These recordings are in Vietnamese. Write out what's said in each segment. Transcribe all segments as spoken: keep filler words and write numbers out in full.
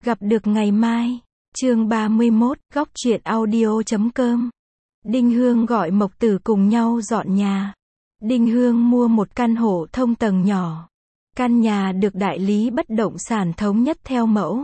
Gặp được ngày mai. Chương ba mươi mốt, góc truyện audio chấm com. Đinh Hương gọi Mộc Tử cùng nhau dọn nhà. Đinh Hương mua một căn hộ thông tầng nhỏ. Căn nhà được đại lý bất động sản thống nhất theo mẫu.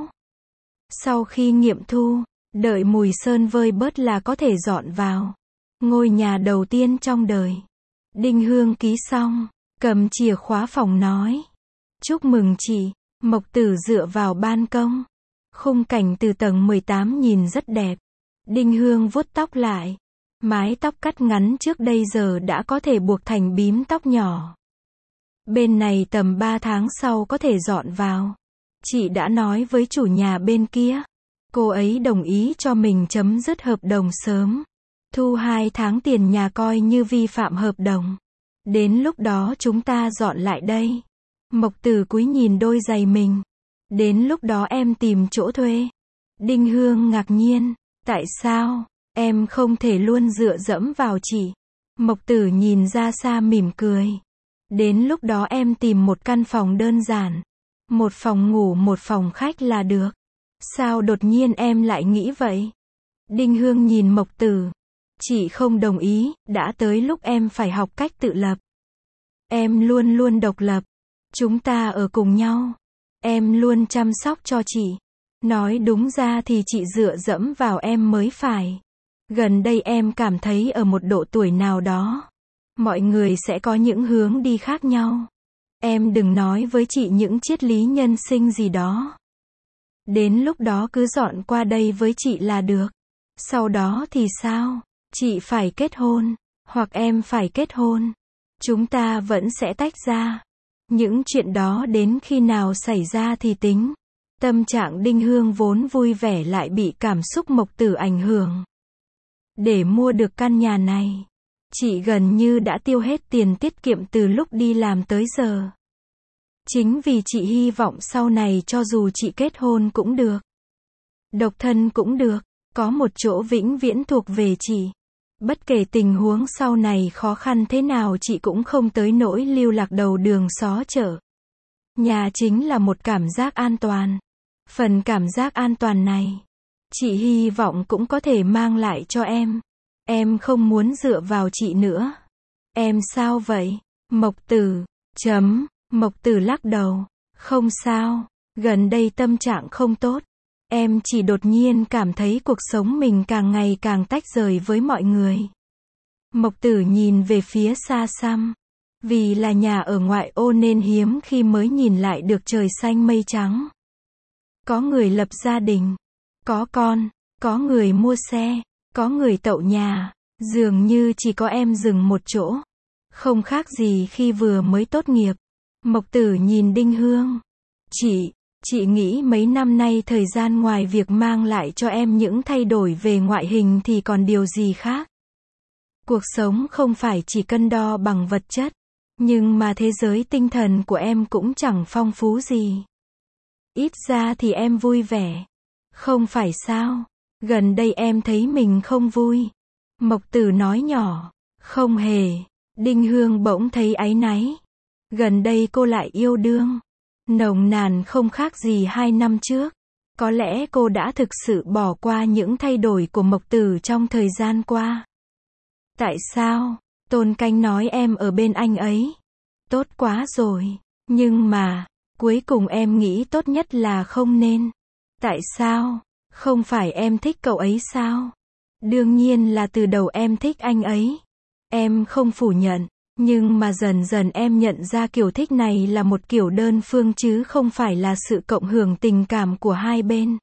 Sau khi nghiệm thu, đợi mùi sơn vơi bớt là có thể dọn vào. Ngôi nhà đầu tiên trong đời. Đinh Hương ký xong, cầm chìa khóa phòng nói: "Chúc mừng chị." Mộc Tử dựa vào ban công. Khung cảnh từ tầng mười tám nhìn rất đẹp. Đinh Hương vuốt tóc lại. Mái tóc cắt ngắn trước đây giờ đã có thể buộc thành bím tóc nhỏ. Bên này tầm ba tháng sau có thể dọn vào. Chị đã nói với chủ nhà bên kia. Cô ấy đồng ý cho mình chấm dứt hợp đồng sớm. Thu hai tháng tiền nhà coi như vi phạm hợp đồng. Đến lúc đó chúng ta dọn lại đây. Mộc Tử cúi nhìn đôi giày mình. Đến lúc đó em tìm chỗ thuê. Đinh Hương ngạc nhiên. Tại sao? Em không thể luôn dựa dẫm vào chị. Mộc Tử nhìn ra xa mỉm cười. Đến lúc đó em tìm một căn phòng đơn giản. Một phòng ngủ một phòng khách là được. Sao đột nhiên em lại nghĩ vậy? Đinh Hương nhìn Mộc Tử. Chị không đồng ý, đã tới lúc em phải học cách tự lập. Em luôn luôn độc lập. Chúng ta ở cùng nhau. Em luôn chăm sóc cho chị. Nói đúng ra thì chị dựa dẫm vào em mới phải. Gần đây em cảm thấy ở một độ tuổi nào đó, mọi người sẽ có những hướng đi khác nhau. Em đừng nói với chị những triết lý nhân sinh gì đó. Đến lúc đó cứ dọn qua đây với chị là được. Sau đó thì sao? Chị phải kết hôn, hoặc em phải kết hôn. Chúng ta vẫn sẽ tách ra. Những chuyện đó đến khi nào xảy ra thì tính. Tâm trạng Đinh Hương vốn vui vẻ lại bị cảm xúc Mộc Tử ảnh hưởng. Để mua được căn nhà này, chị gần như đã tiêu hết tiền tiết kiệm từ lúc đi làm tới giờ. Chính vì chị hy vọng sau này cho dù chị kết hôn cũng được, độc thân cũng được, có một chỗ vĩnh viễn thuộc về chị. Bất kể tình huống sau này khó khăn thế nào chị cũng không tới nỗi lưu lạc đầu đường xó chợ. Nhà chính là một cảm giác an toàn. Phần cảm giác an toàn này, chị hy vọng cũng có thể mang lại cho em. Em không muốn dựa vào chị nữa. Em sao vậy? Mộc Tử, chấm, Mộc Tử lắc đầu. Không sao, gần đây tâm trạng không tốt. Em chỉ đột nhiên cảm thấy cuộc sống mình càng ngày càng tách rời với mọi người. Mộc Tử nhìn về phía xa xăm. Vì là nhà ở ngoại ô nên hiếm khi mới nhìn lại được trời xanh mây trắng. Có người lập gia đình, có con, có người mua xe, có người tậu nhà, dường như chỉ có em dừng một chỗ. Không khác gì khi vừa mới tốt nghiệp. Mộc Tử nhìn Đinh Hương. Chị, chị nghĩ mấy năm nay thời gian ngoài việc mang lại cho em những thay đổi về ngoại hình thì còn điều gì khác? Cuộc sống không phải chỉ cân đo bằng vật chất, nhưng mà thế giới tinh thần của em cũng chẳng phong phú gì. Ít ra thì em vui vẻ. Không phải sao? Gần đây em thấy mình không vui. Mộc Tử nói nhỏ. Không hề. Đinh Hương bỗng thấy áy náy. Gần đây cô lại yêu đương. Nồng nàn không khác gì hai năm trước. Có lẽ cô đã thực sự bỏ qua những thay đổi của Mộc Tử trong thời gian qua. Tại sao? Tôn Canh nói em ở bên anh ấy. Tốt quá rồi. Nhưng mà, cuối cùng em nghĩ tốt nhất là không nên. Tại sao? Không phải em thích cậu ấy sao? Đương nhiên là từ đầu em thích anh ấy. Em không phủ nhận. Nhưng mà dần dần em nhận ra kiểu thích này là một kiểu đơn phương chứ không phải là sự cộng hưởng tình cảm của hai bên.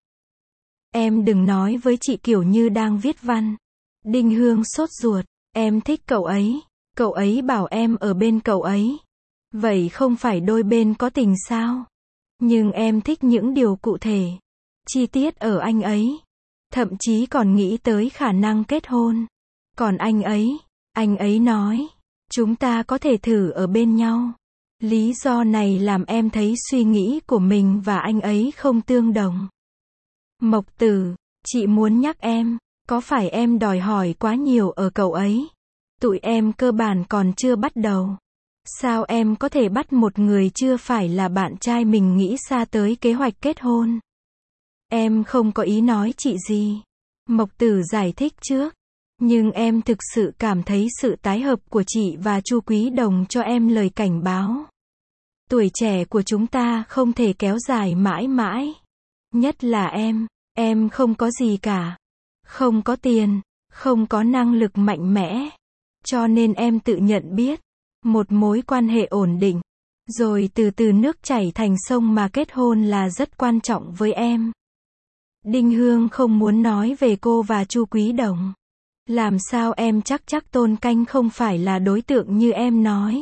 Em đừng nói với chị kiểu như đang viết văn. Đinh Hương sốt ruột. Em thích cậu ấy. Cậu ấy bảo em ở bên cậu ấy. Vậy không phải đôi bên có tình sao? Nhưng em thích những điều cụ thể, chi tiết ở anh ấy. Thậm chí còn nghĩ tới khả năng kết hôn. Còn anh ấy, anh ấy nói, chúng ta có thể thử ở bên nhau. Lý do này làm em thấy suy nghĩ của mình và anh ấy không tương đồng. Mộc Tử, chị muốn nhắc em, có phải em đòi hỏi quá nhiều ở cậu ấy? Tụi em cơ bản còn chưa bắt đầu. Sao em có thể bắt một người chưa phải là bạn trai mình nghĩ xa tới kế hoạch kết hôn? Em không có ý nói chị gì. Mộc Tử giải thích trước. Nhưng em thực sự cảm thấy sự tái hợp của chị và Chu Quý Đồng cho em lời cảnh báo. Tuổi trẻ của chúng ta không thể kéo dài mãi mãi. Nhất là em, em không có gì cả. Không có tiền, không có năng lực mạnh mẽ. Cho nên em tự nhận biết, một mối quan hệ ổn định, rồi từ từ nước chảy thành sông mà kết hôn là rất quan trọng với em. Đinh Hương không muốn nói về cô và Chu Quý Đồng. Làm sao em chắc chắc Tôn Canh không phải là đối tượng như em nói.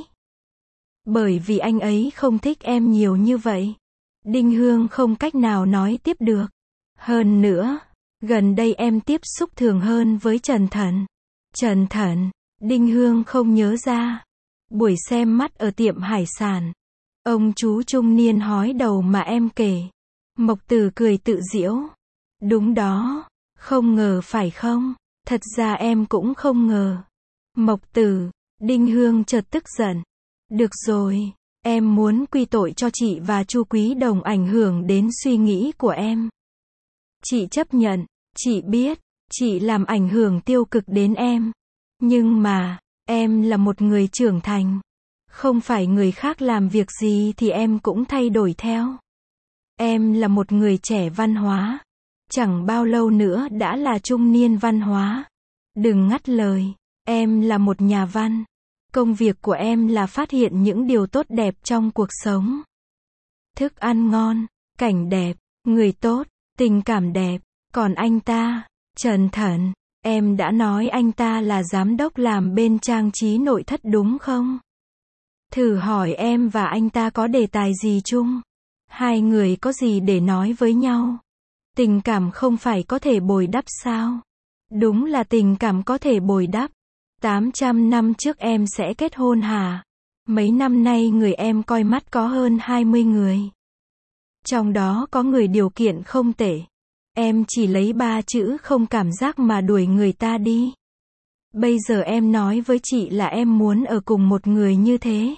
Bởi vì anh ấy không thích em nhiều như vậy. Đinh Hương không cách nào nói tiếp được. Hơn nữa, gần đây em tiếp xúc thường hơn với Trần Thận. Trần Thận, Đinh Hương không nhớ ra. Buổi xem mắt ở tiệm hải sản. Ông chú trung niên hói đầu mà em kể. Mộc Tử cười tự giễu. Đúng đó, không ngờ phải không? Thật ra em cũng không ngờ. Mộc Tử, Đinh Hương chợt tức giận. Được rồi, em muốn quy tội cho chị và Chu Quý Đồng ảnh hưởng đến suy nghĩ của em. Chị chấp nhận, chị biết, chị làm ảnh hưởng tiêu cực đến em. Nhưng mà, em là một người trưởng thành. Không phải người khác làm việc gì thì em cũng thay đổi theo. Em là một người trẻ văn hóa. Chẳng bao lâu nữa đã là trung niên văn hóa. Đừng ngắt lời, em là một nhà văn. Công việc của em là phát hiện những điều tốt đẹp trong cuộc sống. Thức ăn ngon, cảnh đẹp, người tốt, tình cảm đẹp. Còn anh ta, Trần Thận, em đã nói anh ta là giám đốc làm bên trang trí nội thất đúng không? Thử hỏi em và anh ta có đề tài gì chung? Hai người có gì để nói với nhau? Tình cảm không phải có thể bồi đắp sao? Đúng là tình cảm có thể bồi đắp. tám trăm năm trước em sẽ kết hôn hả? Mấy năm nay người em coi mắt có hơn hai mươi người. Trong đó có người điều kiện không tệ. Em chỉ lấy ba chữ không cảm giác mà đuổi người ta đi. Bây giờ em nói với chị là em muốn ở cùng một người như thế.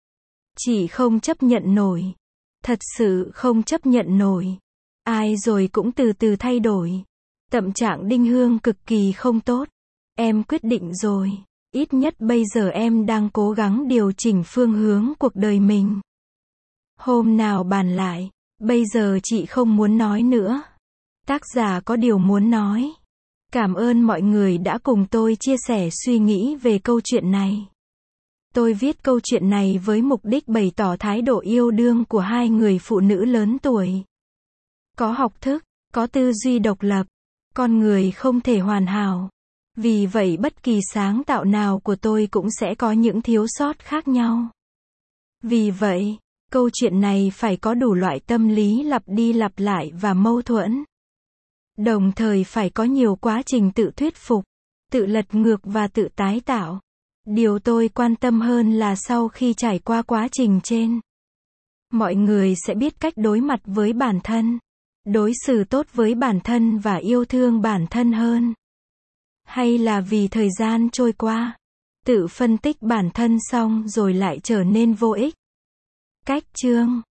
Chị không chấp nhận nổi. Thật sự không chấp nhận nổi. Ai rồi cũng từ từ thay đổi. Tâm trạng Đinh Hương cực kỳ không tốt. Em quyết định rồi. Ít nhất bây giờ em đang cố gắng điều chỉnh phương hướng cuộc đời mình. Hôm nào bàn lại. Bây giờ chị không muốn nói nữa. Tác giả có điều muốn nói. Cảm ơn mọi người đã cùng tôi chia sẻ suy nghĩ về câu chuyện này. Tôi viết câu chuyện này với mục đích bày tỏ thái độ yêu đương của hai người phụ nữ lớn tuổi. Có học thức, có tư duy độc lập. Con người không thể hoàn hảo. Vì vậy bất kỳ sáng tạo nào của tôi cũng sẽ có những thiếu sót khác nhau. Vì vậy, câu chuyện này phải có đủ loại tâm lý lặp đi lặp lại và mâu thuẫn. Đồng thời phải có nhiều quá trình tự thuyết phục, tự lật ngược và tự tái tạo. Điều tôi quan tâm hơn là sau khi trải qua quá trình trên, mọi người sẽ biết cách đối mặt với bản thân, đối xử tốt với bản thân và yêu thương bản thân hơn. Hay là vì thời gian trôi qua, tự phân tích bản thân xong rồi lại trở nên vô ích. Cách chương